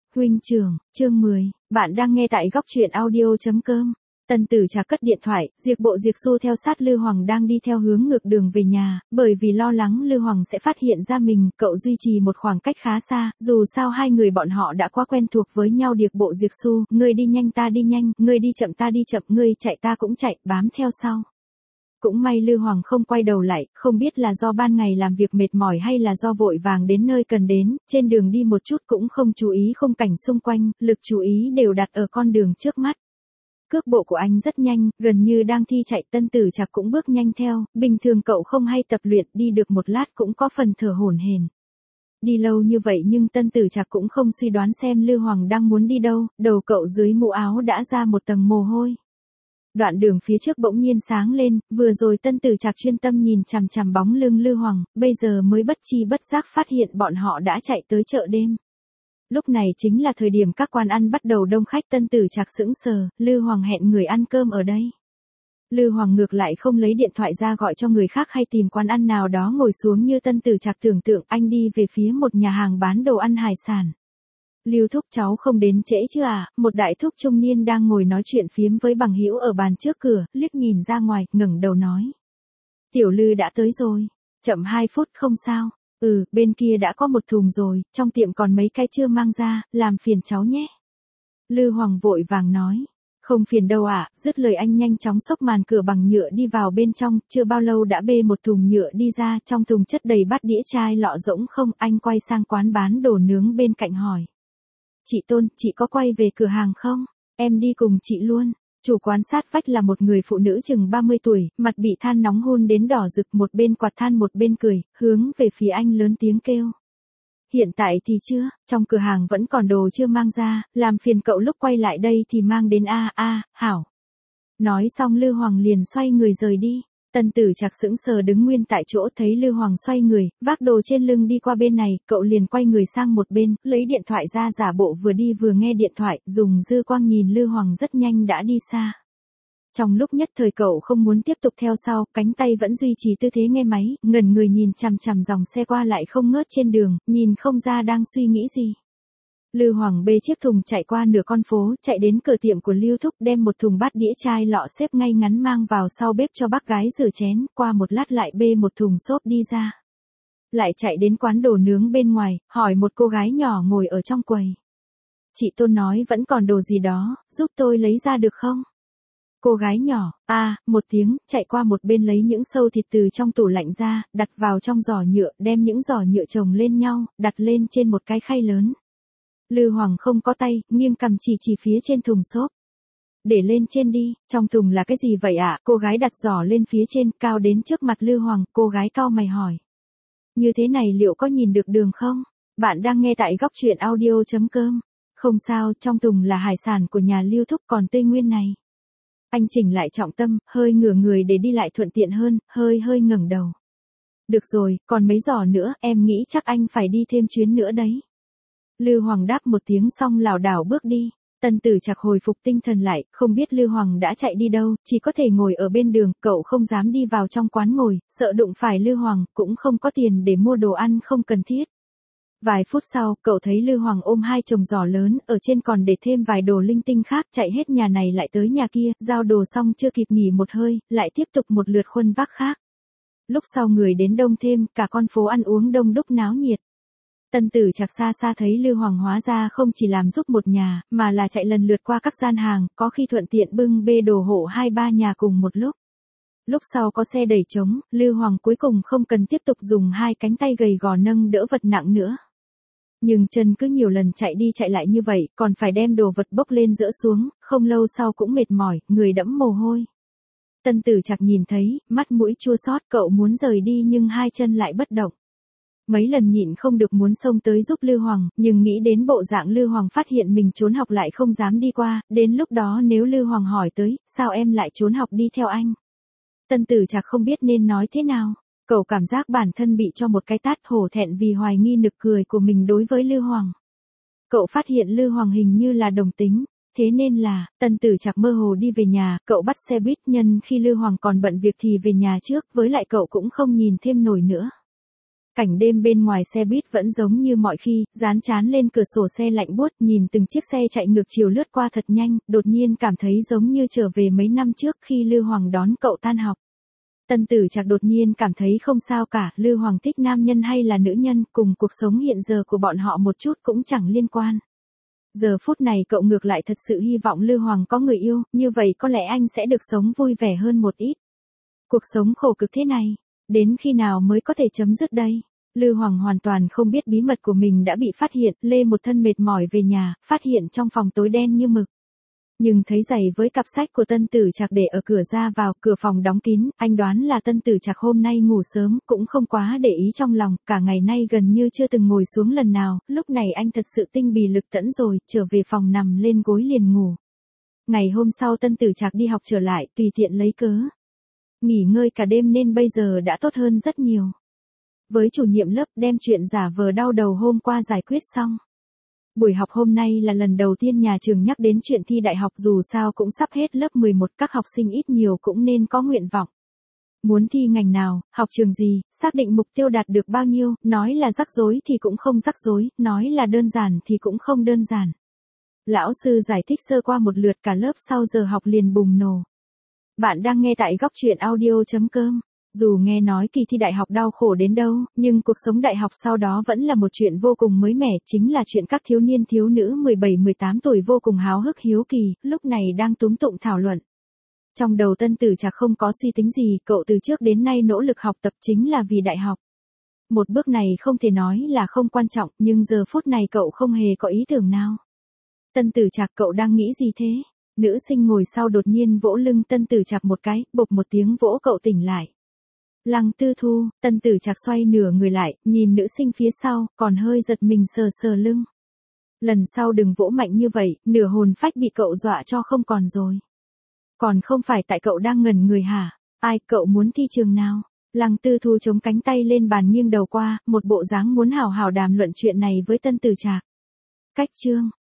Huynh trưởng, chương 10, bạn đang nghe tại góc truyện audio.com. Tân Tử Trạc cất điện thoại, Diệp Bộ Diệp Xu theo sát Lư Hoàng đang đi theo hướng ngược đường về nhà, bởi vì lo lắng Lư Hoàng sẽ phát hiện ra mình, cậu duy trì một khoảng cách khá xa, dù sao hai người bọn họ đã quá quen thuộc với nhau. Diệp Bộ Diệp Xu, ngươi đi nhanh ta đi nhanh, ngươi đi chậm ta đi chậm, ngươi chạy ta cũng chạy, bám theo sau. Cũng may Lư Hoàng không quay đầu lại, không biết là do ban ngày làm việc mệt mỏi hay là do vội vàng đến nơi cần đến, trên đường đi một chút cũng không chú ý khung cảnh xung quanh, lực chú ý đều đặt ở con đường trước mắt. Cước bộ của anh rất nhanh, gần như đang thi chạy. Tân Tử Trạc cũng bước nhanh theo, bình thường cậu không hay tập luyện, đi được một lát cũng có phần thở hổn hển. Đi lâu như vậy nhưng Tân Tử Trạc cũng không suy đoán xem Lư Hoàng đang muốn đi đâu, đầu cậu dưới mũ áo đã ra một tầng mồ hôi. Đoạn đường phía trước bỗng nhiên sáng lên, vừa rồi Tân Tử Trạc chuyên tâm nhìn chằm chằm bóng lưng Lư Hoàng, bây giờ mới bất chi bất giác phát hiện bọn họ đã chạy tới chợ đêm. Lúc này chính là thời điểm các quán ăn bắt đầu đông khách. Tân Tử Trạc sững sờ, Lư Hoàng hẹn người ăn cơm ở đây. Lư Hoàng ngược lại không lấy điện thoại ra gọi cho người khác hay tìm quán ăn nào đó ngồi xuống như Tân Tử Trạc tưởng tượng, anh đi về phía một nhà hàng bán đồ ăn hải sản. Lưu thúc, cháu không đến trễ chứ à? Một đại thúc trung niên đang ngồi nói chuyện phiếm với bằng hữu ở bàn trước cửa, liếc nhìn ra ngoài, ngẩng đầu nói. Tiểu Lư đã tới rồi. Chậm 2 phút không sao. Bên kia đã có một thùng rồi, trong tiệm còn mấy cái chưa mang ra, làm phiền cháu nhé. Lư Hoàng vội vàng nói. Không phiền đâu ạ. Dứt lời anh nhanh chóng xốc màn cửa bằng nhựa đi vào bên trong, chưa bao lâu đã bê một thùng nhựa đi ra, trong thùng chất đầy bát đĩa chai lọ rỗng không. Anh quay sang quán bán đồ nướng bên cạnh hỏi. Chị Tôn, chị có quay về cửa hàng không? Em đi cùng chị luôn. Chủ quán sát vách là một người phụ nữ chừng 30 tuổi, mặt bị than nóng hun đến đỏ rực, một bên quạt than một bên cười, hướng về phía anh lớn tiếng kêu. Hiện tại thì chưa, trong cửa hàng vẫn còn đồ chưa mang ra, làm phiền cậu lúc quay lại đây thì mang đến hảo. Nói xong Lư Hoàng liền xoay người rời đi. Tân Tử Trạc sững sờ đứng nguyên tại chỗ, thấy Lư Hoàng xoay người, vác đồ trên lưng đi qua bên này, cậu liền quay người sang một bên, lấy điện thoại ra giả bộ vừa đi vừa nghe điện thoại, dùng dư quang nhìn Lư Hoàng rất nhanh đã đi xa. Trong lúc nhất thời cậu không muốn tiếp tục theo sau, cánh tay vẫn duy trì tư thế nghe máy, ngẩn người nhìn chằm chằm dòng xe qua lại không ngớt trên đường, nhìn không ra đang suy nghĩ gì. Lư Hoàng bê chiếc thùng chạy qua nửa con phố, chạy đến cửa tiệm của Lưu thúc, đem một thùng bát đĩa chai lọ xếp ngay ngắn mang vào sau bếp cho bác gái rửa chén, qua một lát lại bê một thùng xốp đi ra. Lại chạy đến quán đồ nướng bên ngoài, hỏi một cô gái nhỏ ngồi ở trong quầy. Chị Tôn nói vẫn còn đồ gì đó, giúp tôi lấy ra được không? Cô gái nhỏ, một tiếng, chạy qua một bên lấy những sâu thịt từ trong tủ lạnh ra, đặt vào trong giỏ nhựa, đem những giỏ nhựa chồng lên nhau, đặt lên trên một cái khay lớn. Lư Hoàng không có tay, nghiêng cằm chỉ phía trên thùng xốp. Để lên trên đi, trong thùng là cái gì vậy ạ? Cô gái đặt giỏ lên phía trên, cao đến trước mặt Lư Hoàng, cô gái cau mày hỏi. Như thế này liệu có nhìn được đường không? Bạn đang nghe tại góc truyện audio.com. Không sao, trong thùng là hải sản của nhà Lưu thúc, còn tươi nguyên này. Anh chỉnh lại trọng tâm, hơi ngửa người để đi lại thuận tiện hơn, hơi ngẩng đầu. Được rồi, còn mấy giỏ nữa, em nghĩ chắc anh phải đi thêm chuyến nữa đấy. Lư Hoàng đáp một tiếng xong lảo đảo bước đi. Tân Tử Trạc hồi phục tinh thần lại, không biết Lư Hoàng đã chạy đi đâu, chỉ có thể ngồi ở bên đường, cậu không dám đi vào trong quán ngồi, sợ đụng phải Lư Hoàng, cũng không có tiền để mua đồ ăn không cần thiết. Vài phút sau, cậu thấy Lư Hoàng ôm 2 chồng giỏ lớn, ở trên còn để thêm vài đồ linh tinh khác, chạy hết nhà này lại tới nhà kia, giao đồ xong chưa kịp nghỉ một hơi, lại tiếp tục một lượt khuân vác khác. Lúc sau người đến đông thêm, cả con phố ăn uống đông đúc náo nhiệt. Tân Tử Trạc xa xa thấy Lư Hoàng hóa ra không chỉ làm giúp một nhà, mà là chạy lần lượt qua các gian hàng, có khi thuận tiện bưng bê đồ hộ 2-3 nhà cùng một lúc. Lúc sau có xe đẩy trống, Lư Hoàng cuối cùng không cần tiếp tục dùng 2 cánh tay gầy gò nâng đỡ vật nặng nữa. Nhưng chân cứ nhiều lần chạy đi chạy lại như vậy, còn phải đem đồ vật bốc lên dỡ xuống, không lâu sau cũng mệt mỏi, người đẫm mồ hôi. Tân Tử Trạc nhìn thấy, mắt mũi chua xót, cậu muốn rời đi nhưng 2 chân lại bất động. Mấy lần nhịn không được muốn xông tới giúp Lư Hoàng, nhưng nghĩ đến bộ dạng Lư Hoàng phát hiện mình trốn học lại không dám đi qua, đến lúc đó nếu Lư Hoàng hỏi tới, sao em lại trốn học đi theo anh? Tân Tử Trạc không biết nên nói thế nào, cậu cảm giác bản thân bị cho một cái tát, hổ thẹn vì hoài nghi nực cười của mình đối với Lư Hoàng. Cậu phát hiện Lư Hoàng hình như là đồng tính, thế nên là, Tân Tử Trạc mơ hồ đi về nhà, cậu bắt xe buýt, nhân khi Lư Hoàng còn bận việc thì về nhà trước, với lại cậu cũng không nhìn thêm nổi nữa. Cảnh đêm bên ngoài xe buýt vẫn giống như mọi khi, dán chán lên cửa sổ xe lạnh buốt, nhìn từng chiếc xe chạy ngược chiều lướt qua thật nhanh, đột nhiên cảm thấy giống như trở về mấy năm trước khi Lư Hoàng đón cậu tan học. Tân Tử Trạc đột nhiên cảm thấy không sao cả, Lư Hoàng thích nam nhân hay là nữ nhân, cùng cuộc sống hiện giờ của bọn họ một chút cũng chẳng liên quan. Giờ phút này cậu ngược lại thật sự hy vọng Lư Hoàng có người yêu, như vậy có lẽ anh sẽ được sống vui vẻ hơn một ít. Cuộc sống khổ cực thế này, đến khi nào mới có thể chấm dứt đây? Lư Hoàng hoàn toàn không biết bí mật của mình đã bị phát hiện, lê một thân mệt mỏi về nhà, phát hiện trong phòng tối đen như mực. Nhưng thấy giày với cặp sách của Tân Tử Trạc để ở cửa ra vào, cửa phòng đóng kín, anh đoán là Tân Tử Trạc hôm nay ngủ sớm, cũng không quá để ý trong lòng, cả ngày nay gần như chưa từng ngồi xuống lần nào, lúc này anh thật sự tinh bì lực tẫn rồi, trở về phòng nằm lên gối liền ngủ. Ngày hôm sau Tân Tử Trạc đi học trở lại, tùy tiện lấy cớ nghỉ ngơi cả đêm nên bây giờ đã tốt hơn rất nhiều. Với chủ nhiệm lớp đem chuyện giả vờ đau đầu hôm qua giải quyết xong. Buổi học hôm nay là lần đầu tiên nhà trường nhắc đến chuyện thi đại học, dù sao cũng sắp hết lớp 11, các học sinh ít nhiều cũng nên có nguyện vọng. Muốn thi ngành nào, học trường gì, xác định mục tiêu đạt được bao nhiêu, nói là rắc rối thì cũng không rắc rối, nói là đơn giản thì cũng không đơn giản. Lão sư giải thích sơ qua một lượt, cả lớp sau giờ học liền bùng nổ. Bạn đang nghe tại góc truyện audio.com. Dù nghe nói kỳ thi đại học đau khổ đến đâu, nhưng cuộc sống đại học sau đó vẫn là một chuyện vô cùng mới mẻ, chính là chuyện các thiếu niên thiếu nữ 17-18 tuổi vô cùng háo hức hiếu kỳ, lúc này đang túm tụng thảo luận. Trong đầu Tân Tử Trạc không có suy tính gì, cậu từ trước đến nay nỗ lực học tập chính là vì đại học. Một bước này không thể nói là không quan trọng, nhưng giờ phút này cậu không hề có ý tưởng nào. Tân Tử Trạc, cậu đang nghĩ gì thế? Nữ sinh ngồi sau đột nhiên vỗ lưng Tân Tử Trạc một cái, bộp một tiếng vỗ cậu tỉnh lại. Lăng Tư Thu. Tân Tử Trạc xoay nửa người lại, nhìn nữ sinh phía sau, còn hơi giật mình sờ sờ lưng. Lần sau đừng vỗ mạnh như vậy, nửa hồn phách bị cậu dọa cho không còn rồi. Còn không phải tại cậu đang ngẩn người hả? Ai, cậu muốn thi trường nào? Lăng Tư Thu chống cánh tay lên bàn nghiêng đầu qua, một bộ dáng muốn hào hào đàm luận chuyện này với Tân Tử Trạc. Cách chương.